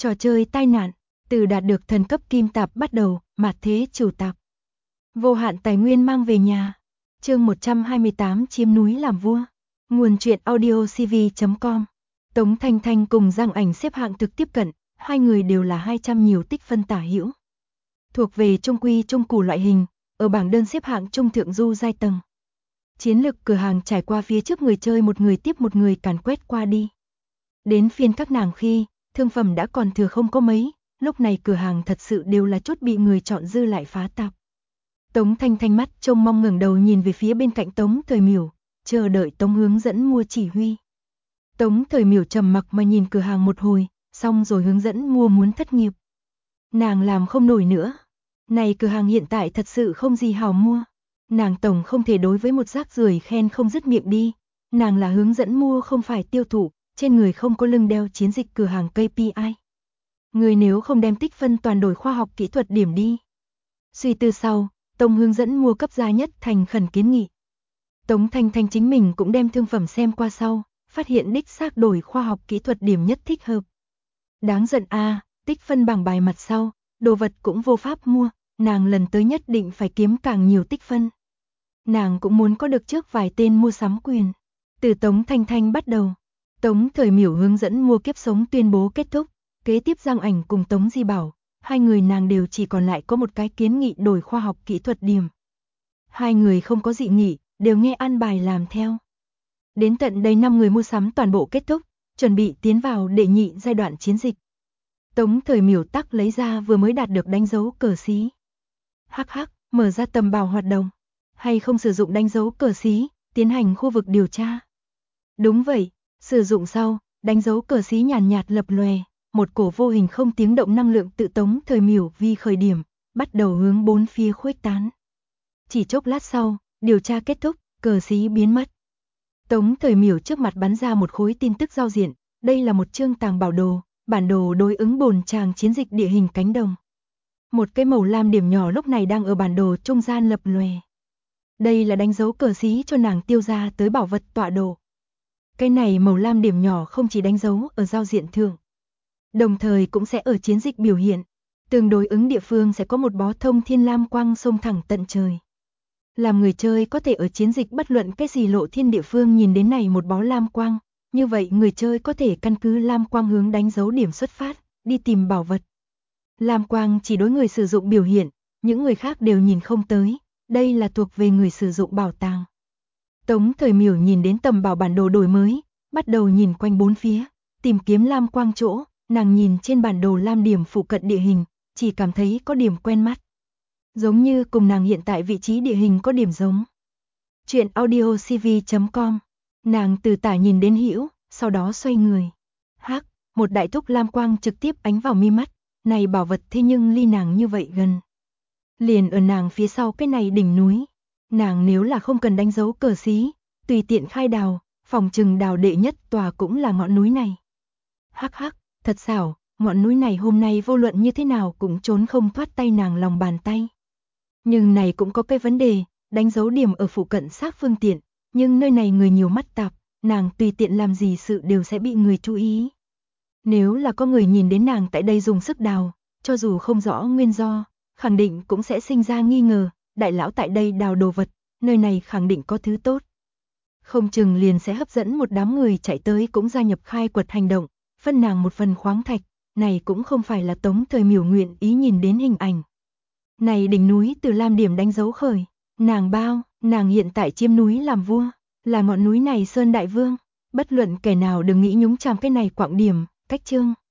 Trò chơi tai nạn, từ đạt được thần cấp kim tạp bắt đầu, mạt thế chủ tạp. Vô hạn tài nguyên mang về nhà. Chương 128 chiếm núi làm vua. Nguồn truyện audiocv.com. Tống Thanh Thanh cùng Giang Ảnh xếp hạng thực tiếp cận, hai người đều là 200 nhiều tích phân tả hữu. Thuộc về trung quy trung củ loại hình, ở bảng đơn xếp hạng trung thượng du giai tầng. Chiến lực cửa hàng trải qua phía trước người chơi một người tiếp một người càn quét qua đi. Đến phiên các nàng khi, thương phẩm đã còn thừa không có mấy, lúc này cửa hàng thật sự đều là chút bị người chọn dư lại phá tạp. Tống Thanh Thanh mắt trông mong ngẩng đầu nhìn về phía bên cạnh Tống Thời Miểu, chờ đợi Tống hướng dẫn mua chỉ huy. Tống Thời Miểu trầm mặc mà nhìn cửa hàng một hồi, xong rồi hướng dẫn mua muốn thất nghiệp. Nàng làm không nổi nữa. Này cửa hàng hiện tại thật sự không gì hảo mua. Nàng tổng không thể đối với một rác rưởi khen không dứt miệng đi. Nàng là hướng dẫn mua không phải tiêu thụ, trên người không có lưng đeo chiến dịch cửa hàng KPI. Người nếu không đem tích phân toàn đổi khoa học kỹ thuật điểm đi. Suy tư sau, Tống hướng dẫn mua cấp gia nhất thành khẩn kiến nghị. Tống Thanh Thanh chính mình cũng đem thương phẩm xem qua sau, phát hiện đích xác đổi khoa học kỹ thuật điểm nhất thích hợp. Đáng giận a, tích phân bảng bài mặt sau, đồ vật cũng vô pháp mua, nàng lần tới nhất định phải kiếm càng nhiều tích phân. Nàng cũng muốn có được trước vài tên mua sắm quyền. Từ Tống Thanh Thanh bắt đầu, Tống Thời Miểu hướng dẫn mua kiếp sống tuyên bố kết thúc, kế tiếp Giang Ảnh cùng Tống Di Bảo, hai người nàng đều chỉ còn lại có một cái kiến nghị đổi khoa học kỹ thuật điểm. Hai người không có dị nghị, đều nghe an bài làm theo. Đến tận đây 5 người mua sắm toàn bộ kết thúc, chuẩn bị tiến vào đệ nhị giai đoạn chiến dịch. Tống Thời Miểu tắc lấy ra vừa mới đạt được đánh dấu cờ xí. Hắc hắc, mở ra tầm bào hoạt động, hay không sử dụng đánh dấu cờ xí, tiến hành khu vực điều tra. Đúng vậy, sử dụng sau, đánh dấu cờ xí nhàn nhạt lập lòe, một cổ vô hình không tiếng động năng lượng tự Tống Thời Miểu vi khởi điểm, bắt đầu hướng bốn phía khuếch tán. Chỉ chốc lát sau, điều tra kết thúc, cờ xí biến mất. Tống Thời Miểu trước mặt bắn ra một khối tin tức giao diện, đây là một chương tàng bảo đồ, bản đồ đối ứng bồn tràng chiến dịch địa hình cánh đồng. Một cái màu lam điểm nhỏ lúc này đang ở bản đồ trung gian lập lòe. Đây là đánh dấu cờ xí cho nàng tiêu ra tới bảo vật tọa độ. Cái này màu lam điểm nhỏ không chỉ đánh dấu ở giao diện thượng, đồng thời cũng sẽ ở chiến dịch biểu hiện. Tương đối ứng địa phương sẽ có một bó thông thiên lam quang xông thẳng tận trời. Làm người chơi có thể ở chiến dịch bất luận cái gì lộ thiên địa phương nhìn đến này một bó lam quang, như vậy người chơi có thể căn cứ lam quang hướng đánh dấu điểm xuất phát, đi tìm bảo vật. Lam quang chỉ đối người sử dụng biểu hiện, những người khác đều nhìn không tới, đây là thuộc về người sử dụng bảo tàng. Tống Thời Miểu nhìn đến tầm bảo bản đồ đổi mới, bắt đầu nhìn quanh bốn phía, tìm kiếm lam quang chỗ, nàng nhìn trên bản đồ lam điểm phụ cận địa hình, chỉ cảm thấy có điểm quen mắt. Giống như cùng nàng hiện tại vị trí địa hình có điểm giống. Chuyện audiocv.com. Nàng từ tả nhìn đến hữu, sau đó xoay người. Hắc, một đại thúc lam quang trực tiếp ánh vào mi mắt, này bảo vật thế nhưng ly nàng như vậy gần. Liền ở nàng phía sau cái này đỉnh núi. Nàng nếu là không cần đánh dấu cờ xí, tùy tiện khai đào, phòng trừng đào đệ nhất tòa cũng là ngọn núi này. Hắc hắc, thật xảo, ngọn núi này hôm nay vô luận như thế nào cũng trốn không thoát tay nàng lòng bàn tay. Nhưng này cũng có cái vấn đề, đánh dấu điểm ở phụ cận sát phương tiện, nhưng nơi này người nhiều mắt tạp, nàng tùy tiện làm gì sự đều sẽ bị người chú ý. Nếu là có người nhìn đến nàng tại đây dùng sức đào, cho dù không rõ nguyên do, khẳng định cũng sẽ sinh ra nghi ngờ, đại lão tại đây đào đồ vật, nơi này khẳng định có thứ tốt. Không chừng liền sẽ hấp dẫn một đám người chạy tới cũng gia nhập khai quật hành động, phân nàng một phần khoáng thạch, này cũng không phải là Tống Thời Miểu nguyện ý nhìn đến hình ảnh. Này đỉnh núi từ lam điểm đánh dấu khởi, nàng hiện tại chiếm núi làm vua, là ngọn núi này sơn đại vương, bất luận kẻ nào đừng nghĩ nhúng chàm cái này quạng điểm, cách chương.